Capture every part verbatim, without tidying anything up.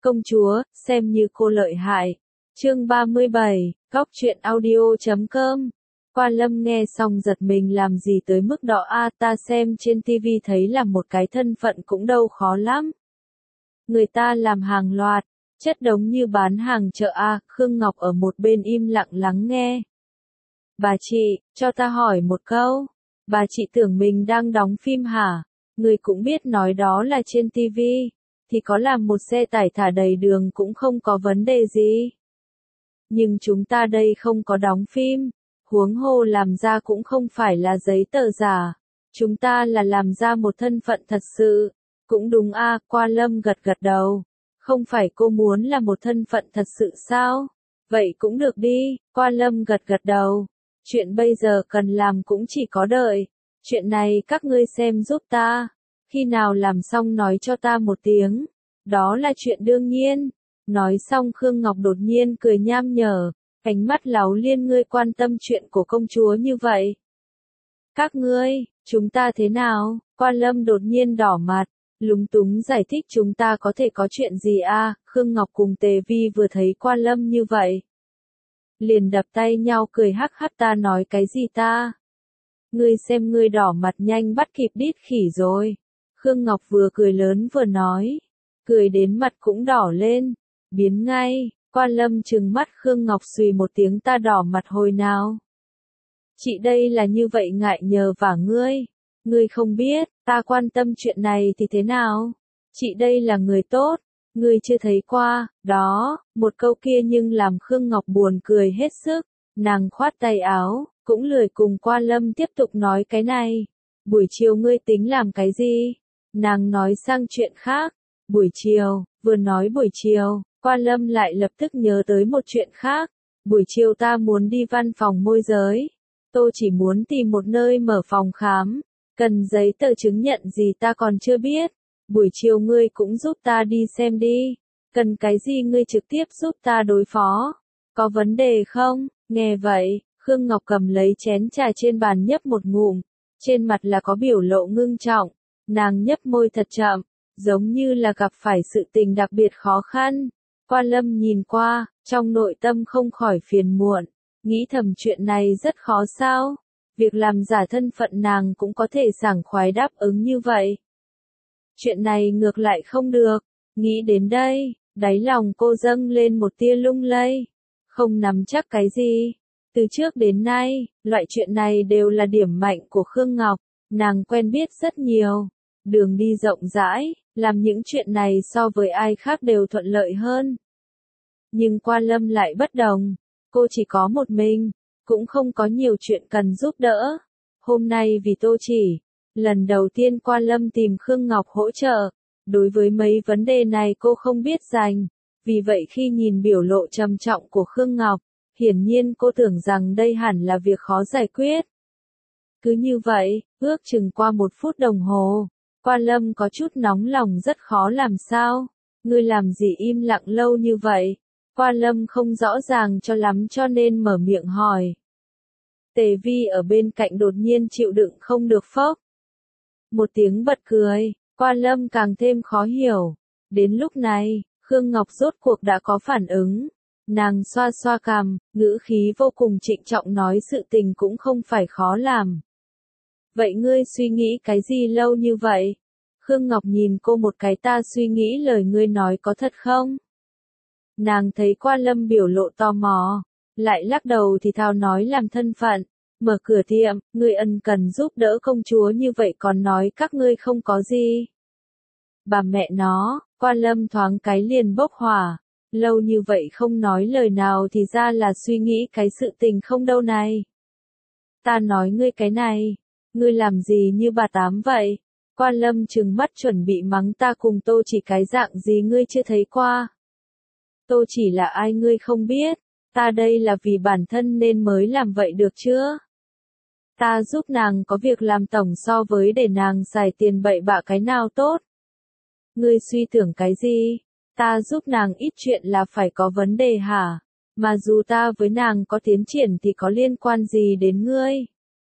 Công chúa, xem như cô lợi hại. Chương ba mươi bảy, góc truyện audio chấm com. Quan Lâm nghe xong giật mình làm gì tới mức đó a, ta xem trên tivi thấy là một cái thân phận cũng đâu khó lắm. Người ta làm hàng loạt, chất đống như bán hàng chợ a, Khương Ngọc ở một bên im lặng lắng nghe. Bà chị, cho ta hỏi một câu, bà chị tưởng mình đang đóng phim hả? Người cũng biết nói đó là trên tivi, thì có làm một xe tải thả đầy đường cũng không có vấn đề gì. Nhưng chúng ta đây không có đóng phim, huống hồ làm ra cũng không phải là giấy tờ giả, chúng ta là làm ra một thân phận thật sự. Cũng đúng a, Quan Lâm gật gật đầu. Không phải cô muốn là một thân phận thật sự sao? Vậy cũng được đi, Quan Lâm gật gật đầu. Chuyện bây giờ cần làm cũng chỉ có đợi. Chuyện này các ngươi xem giúp ta. Khi nào làm xong nói cho ta một tiếng. Đó là chuyện đương nhiên. Nói xong Khương Ngọc đột nhiên cười nham nhở. Ánh mắt láu liên, ngươi quan tâm chuyện của công chúa như vậy. Các ngươi, chúng ta thế nào? Quan Lâm đột nhiên đỏ mặt. Lúng túng giải thích, chúng ta có thể có chuyện gì a? Khương Ngọc cùng Tề Vi vừa thấy Quan Lâm như vậy, liền đập tay nhau cười hắc hắc, ta nói cái gì ta? Ngươi xem ngươi đỏ mặt nhanh bắt kịp đít khỉ rồi. Khương Ngọc vừa cười lớn vừa nói, cười đến mặt cũng đỏ lên, biến ngay. Quan Lâm trừng mắt Khương Ngọc xùy một tiếng, ta đỏ mặt hồi nào? Chị đây là như vậy ngại nhờ vả ngươi. Ngươi không biết, ta quan tâm chuyện này thì thế nào? Chị đây là người tốt, ngươi chưa thấy qua, đó, một câu kia nhưng làm Khương Ngọc buồn cười hết sức, nàng khoát tay áo, cũng lười cùng Quan Lâm tiếp tục nói cái này. Buổi chiều ngươi tính làm cái gì? Nàng nói sang chuyện khác. Buổi chiều, vừa nói buổi chiều, Quan Lâm lại lập tức nhớ tới một chuyện khác. Buổi chiều ta muốn đi văn phòng môi giới. Tôi chỉ muốn tìm một nơi mở phòng khám. Cần giấy tờ chứng nhận gì ta còn chưa biết. Buổi chiều ngươi cũng giúp ta đi xem đi. Cần cái gì ngươi trực tiếp giúp ta đối phó. Có vấn đề không? Nghe vậy, Khương Ngọc cầm lấy chén trà trên bàn nhấp một ngụm. Trên mặt là có biểu lộ ngưng trọng. Nàng nhấp môi thật chậm, giống như là gặp phải sự tình đặc biệt khó khăn. Quan Lâm nhìn qua, trong nội tâm không khỏi phiền muộn. Nghĩ thầm chuyện này rất khó sao? Việc làm giả thân phận nàng cũng có thể sảng khoái đáp ứng như vậy. Chuyện này ngược lại không được. Nghĩ đến đây, đáy lòng cô dâng lên một tia lung lay. Không nắm chắc cái gì. Từ trước đến nay, loại chuyện này đều là điểm mạnh của Khương Ngọc. Nàng quen biết rất nhiều. Đường đi rộng rãi, làm những chuyện này so với ai khác đều thuận lợi hơn. Nhưng Quan Lâm lại bất đồng. Cô chỉ có một mình. Cũng không có nhiều chuyện cần giúp đỡ. Hôm nay vì Tô Chỉ, lần đầu tiên Quan Lâm tìm Khương Ngọc hỗ trợ. Đối với mấy vấn đề này cô không biết dành. Vì vậy khi nhìn biểu lộ trầm trọng của Khương Ngọc, hiển nhiên cô tưởng rằng đây hẳn là việc khó giải quyết. Cứ như vậy, ước chừng qua một phút đồng hồ, Quan Lâm có chút nóng lòng, rất khó làm sao. Ngươi làm gì im lặng lâu như vậy? Quan Lâm không rõ ràng cho lắm cho nên mở miệng hỏi. Tề Vi ở bên cạnh đột nhiên chịu đựng không được phốc. Một tiếng bật cười, Quan Lâm càng thêm khó hiểu. Đến lúc này, Khương Ngọc rốt cuộc đã có phản ứng. Nàng xoa xoa cằm, ngữ khí vô cùng trịnh trọng nói sự tình cũng không phải khó làm. Vậy ngươi suy nghĩ cái gì lâu như vậy? Khương Ngọc nhìn cô một cái, ta suy nghĩ lời ngươi nói có thật không? Nàng thấy Quan Lâm biểu lộ tò mò, lại lắc đầu thì thào nói làm thân phận, mở cửa tiệm, ngươi ân cần giúp đỡ công chúa như vậy còn nói các ngươi không có gì. Bà mẹ nó, Quan Lâm thoáng cái liền bốc hỏa, lâu như vậy không nói lời nào thì ra là suy nghĩ cái sự tình không đâu này. Ta nói ngươi cái này, ngươi làm gì như bà tám vậy? Quan Lâm trừng mắt chuẩn bị mắng, ta cùng Tô Chỉ cái dạng gì ngươi chưa thấy qua. Tô Chỉ là ai ngươi không biết, ta đây là vì bản thân nên mới làm vậy được chưa? Ta giúp nàng có việc làm tổng so với để nàng xài tiền bậy bạ cái nào tốt. Ngươi suy tưởng cái gì? Ta giúp nàng ít chuyện là phải có vấn đề hả? Mà dù ta với nàng có tiến triển thì có liên quan gì đến ngươi?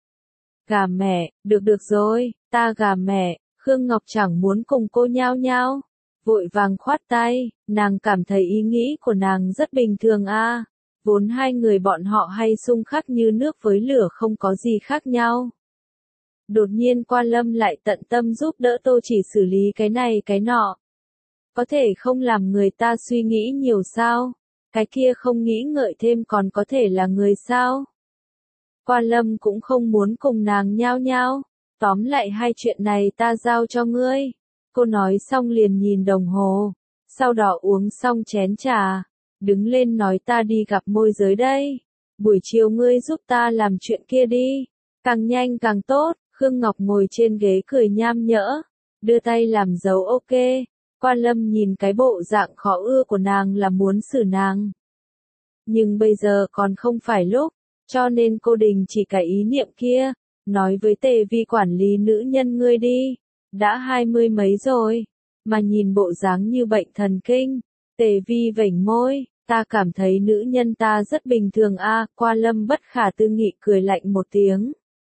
Gà mẹ, được được rồi, ta gà mẹ. Khương Ngọc chẳng muốn cùng cô nhao nhao. vội vàng khoát tay, nàng cảm thấy ý nghĩ của nàng rất bình thường a. Vốn hai người bọn họ hay xung khắc như nước với lửa không có gì khác nhau. Đột nhiên Quan Lâm lại tận tâm giúp đỡ Tô Chỉ xử lý cái này cái nọ. Có thể không làm người ta suy nghĩ nhiều sao? Cái kia không nghĩ ngợi thêm còn có thể là người sao? Quan Lâm cũng không muốn cùng nàng nhao nhao. Tóm lại hai chuyện này ta giao cho ngươi. Cô nói xong liền nhìn đồng hồ. Sau đó uống xong chén trà. Đứng lên nói ta đi gặp môi giới đây. Buổi chiều ngươi giúp ta làm chuyện kia đi. Càng nhanh càng tốt. Khương Ngọc ngồi trên ghế cười nham nhỡ. Đưa tay làm dấu ok. Quan Lâm nhìn cái bộ dạng khó ưa của nàng là muốn xử nàng. Nhưng bây giờ còn không phải lúc. Cho nên cô đình chỉ cái ý niệm kia. Nói với Tề Vi quản lý nữ nhân ngươi đi. Đã hai mươi mấy rồi. Mà nhìn bộ dáng như bệnh thần kinh. Tề Vi vểnh môi. Ta cảm thấy nữ nhân ta rất bình thường a. À, Quan Lâm bất khả tư nghị cười lạnh một tiếng.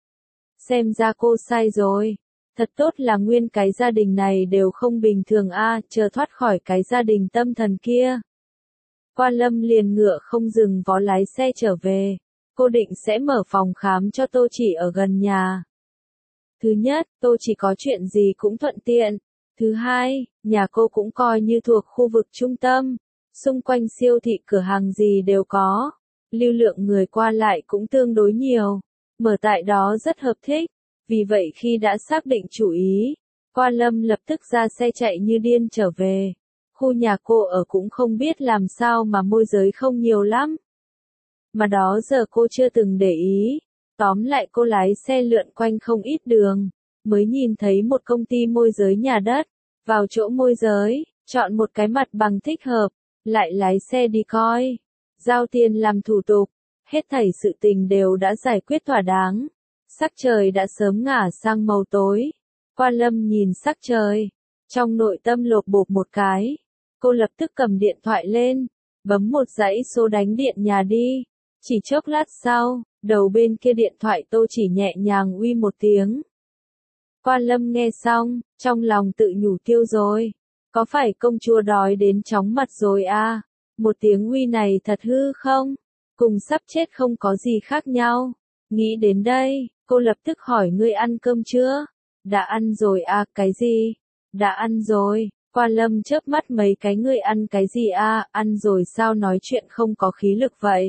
Xem ra cô sai rồi. Thật tốt là nguyên cái gia đình này đều không bình thường a, à, chờ thoát khỏi cái gia đình tâm thần kia. Quan Lâm liền ngựa không dừng vó lái xe trở về. Cô định sẽ mở phòng khám cho Tô Chỉ ở gần nhà. Thứ nhất, Tô Chỉ có chuyện gì cũng thuận tiện. Thứ hai, nhà cô cũng coi như thuộc khu vực trung tâm. Xung quanh siêu thị cửa hàng gì đều có. Lưu lượng người qua lại cũng tương đối nhiều. Mở tại đó rất hợp thích. Vì vậy khi đã xác định chủ ý, Quan Lâm lập tức ra xe chạy như điên trở về. Khu nhà cô ở cũng không biết làm sao mà môi giới không nhiều lắm. Mà đó giờ cô chưa từng để ý. Tóm lại cô lái xe lượn quanh không ít đường. Mới nhìn thấy một công ty môi giới nhà đất. Vào chỗ môi giới, chọn một cái mặt bằng thích hợp. Lại lái xe đi coi. Giao tiền làm thủ tục. Hết thảy sự tình đều đã giải quyết thỏa đáng. Sắc trời đã sớm ngả sang màu tối. Quan Lâm nhìn sắc trời. Trong nội tâm lột bột một cái. Cô lập tức cầm điện thoại lên. Bấm một dãy số đánh điện nhà đi. Chỉ chốc lát sau, đầu bên kia điện thoại Tô Chỉ nhẹ nhàng uy một tiếng. Quan Lâm nghe xong, trong lòng tự nhủ tiêu rồi. Có phải công chúa đói đến chóng mặt rồi à? Một tiếng uy này thật hư không? Cùng sắp chết không có gì khác nhau. Nghĩ đến đây, cô lập tức hỏi ngươi ăn cơm chưa? Đã ăn rồi à, cái gì? Đã ăn rồi. Quan Lâm chớp mắt mấy cái ngươi ăn cái gì à, ăn rồi sao nói chuyện không có khí lực vậy?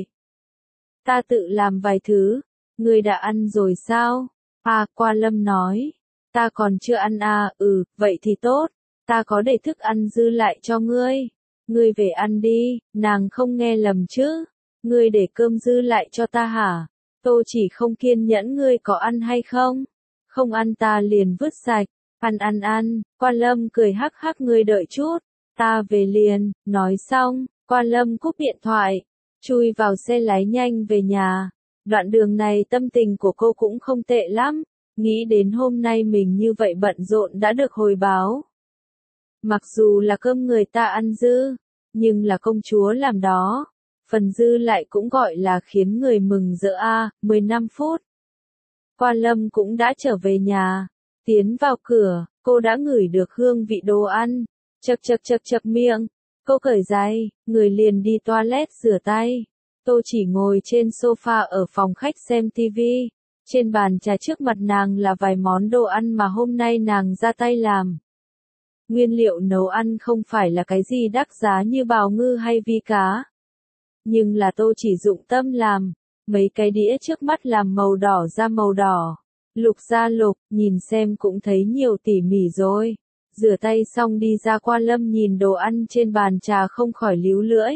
Ta tự làm vài thứ. Ngươi đã ăn rồi sao? À, Quan Lâm nói. Ta còn chưa ăn à, ừ, vậy thì tốt. Ta có để thức ăn dư lại cho ngươi. Ngươi về ăn đi, nàng không nghe lầm chứ. Ngươi để cơm dư lại cho ta hả? Tô Chỉ không kiên nhẫn ngươi có ăn hay không? Không ăn ta liền vứt sạch. Ăn ăn ăn, Quan Lâm cười hắc hắc ngươi đợi chút. Ta về liền, nói xong, Quan Lâm cúp điện thoại. Chui vào xe lái nhanh về nhà. Đoạn đường này tâm tình của cô cũng không tệ lắm. Nghĩ đến hôm nay mình như vậy bận rộn đã được hồi báo. Mặc dù là cơm người ta ăn dư, nhưng là công chúa làm đó. Phần dư lại cũng gọi là khiến người mừng rỡ a. mười lăm phút. Quan Lâm cũng đã trở về nhà. Tiến vào cửa, cô đã ngửi được hương vị đồ ăn. Chậc chậc chậc chậc miệng. Cô cởi giày, người liền đi toilet rửa tay. Tô Chỉ ngồi trên sofa ở phòng khách xem tivi. Trên bàn trà trước mặt nàng là vài món đồ ăn mà hôm nay nàng ra tay làm. Nguyên liệu nấu ăn không phải là cái gì đắt giá như bào ngư hay vi cá. Nhưng là Tô Chỉ dụng tâm làm. Mấy cái đĩa trước mắt làm màu đỏ ra màu đỏ. Lục ra lục, nhìn xem cũng thấy nhiều tỉ mỉ rồi. Rửa tay xong đi ra Quan Lâm nhìn đồ ăn trên bàn trà không khỏi líu lưỡi.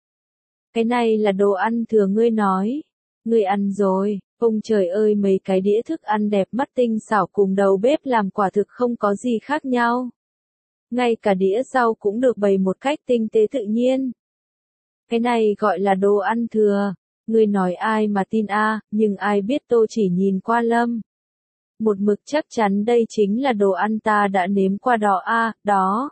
Cái này là đồ ăn thừa ngươi nói. Ngươi ăn rồi, ông trời ơi mấy cái đĩa thức ăn đẹp mắt tinh xảo cùng đầu bếp làm quả thực không có gì khác nhau. Ngay cả đĩa rau cũng được bày một cách tinh tế tự nhiên. Cái này gọi là đồ ăn thừa. Ngươi nói ai mà tin a, à, nhưng ai biết Tô Chỉ nhìn Quan Lâm. Một mực chắc chắn đây chính là đồ ăn ta đã nếm qua đó a, à, đó.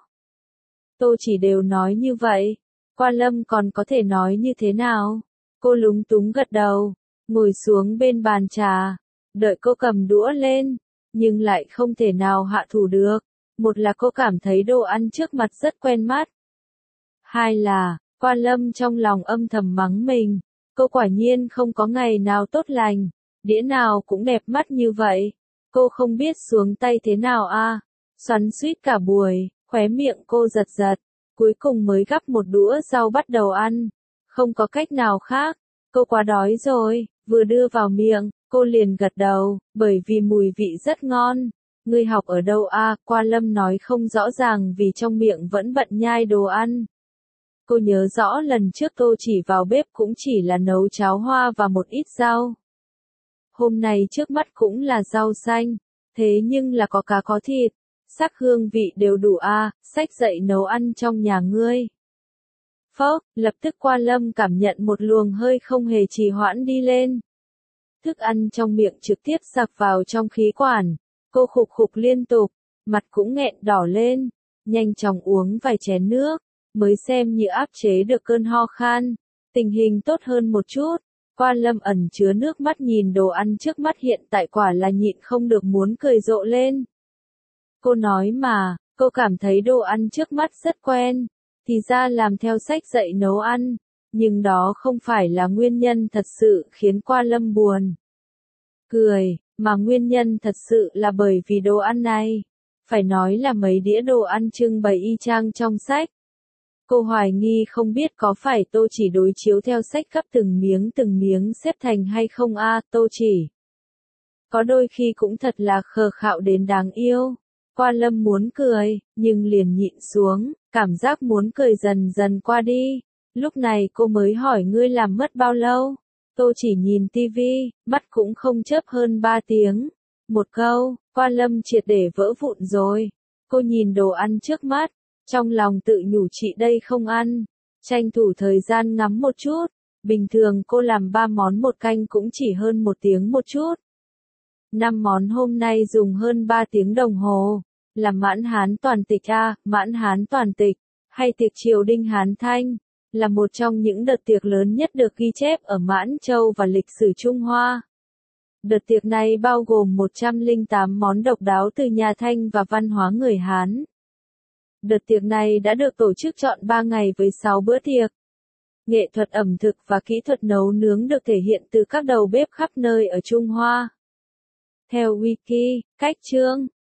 Tô Chỉ đều nói như vậy. Quan Lâm còn có thể nói như thế nào? Cô lúng túng gật đầu, ngồi xuống bên bàn trà, đợi cô cầm đũa lên, nhưng lại không thể nào hạ thủ được. Một là cô cảm thấy đồ ăn trước mặt rất quen mắt. Hai là, Quan Lâm trong lòng âm thầm mắng mình. Cô quả nhiên không có ngày nào tốt lành. Đĩa nào cũng đẹp mắt như vậy. Cô không biết xuống tay thế nào a. À. Xoắn xuýt cả buổi, khóe miệng cô giật giật. Cuối cùng mới gắp một đũa rau bắt đầu ăn. Không có cách nào khác. Cô quá đói rồi, vừa đưa vào miệng, cô liền gật đầu, bởi vì mùi vị rất ngon. Ngươi học ở đâu a? À? Quan Lâm nói không rõ ràng vì trong miệng vẫn bận nhai đồ ăn. Cô nhớ rõ lần trước cô chỉ vào bếp cũng chỉ là nấu cháo hoa và một ít rau. Hôm nay trước mắt cũng là rau xanh, thế nhưng là có cá có thịt, sắc hương vị đều đủ a, à, xách dậy nấu ăn trong nhà ngươi. Phốc, lập tức Quan Lâm cảm nhận một luồng hơi không hề trì hoãn đi lên. Thức ăn trong miệng trực tiếp sặc vào trong khí quản, cô khục khục liên tục, mặt cũng nghẹn đỏ lên, nhanh chóng uống vài chén nước, mới xem như áp chế được cơn ho khan, tình hình tốt hơn một chút. Quan Lâm ẩn chứa nước mắt nhìn đồ ăn trước mắt hiện tại quả là nhịn không được muốn cười rộ lên. Cô nói mà, cô cảm thấy đồ ăn trước mắt rất quen, thì ra làm theo sách dạy nấu ăn, nhưng đó không phải là nguyên nhân thật sự khiến Quan Lâm buồn cười, mà nguyên nhân thật sự là bởi vì đồ ăn này, phải nói là mấy đĩa đồ ăn trưng bày y chang trong sách. Cô hoài nghi không biết có phải Tô Chỉ đối chiếu theo sách gấp từng miếng từng miếng xếp thành hay không a. À, Tô Chỉ có đôi khi cũng thật là khờ khạo đến đáng yêu. Quan Lâm muốn cười, nhưng liền nhịn xuống, cảm giác muốn cười dần dần qua đi. Lúc này cô mới hỏi ngươi làm mất bao lâu? Tô Chỉ nhìn tivi, mắt cũng không chớp hơn ba tiếng. Một câu, Quan Lâm triệt để vỡ vụn rồi. Cô nhìn đồ ăn trước mắt, trong lòng tự nhủ chị đây không ăn, tranh thủ thời gian ngắm một chút. Bình thường cô làm ba món một canh cũng chỉ hơn một tiếng một chút. Năm món hôm nay dùng hơn ba tiếng đồng hồ, là mãn Hán toàn tịch a, à, mãn Hán toàn tịch, hay tiệc triều đình Hán Thanh, là một trong những đợt tiệc lớn nhất được ghi chép ở Mãn Châu và lịch sử Trung Hoa. Đợt tiệc này bao gồm một trăm lẻ tám món độc đáo từ nhà Thanh và văn hóa người Hán. Đợt tiệc này đã được tổ chức trọn ba ngày với sáu bữa tiệc. Nghệ thuật ẩm thực và kỹ thuật nấu nướng được thể hiện từ các đầu bếp khắp nơi ở Trung Hoa. Theo Wiki, cách chương